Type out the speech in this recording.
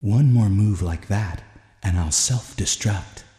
One more move like that, and I'll self-destruct.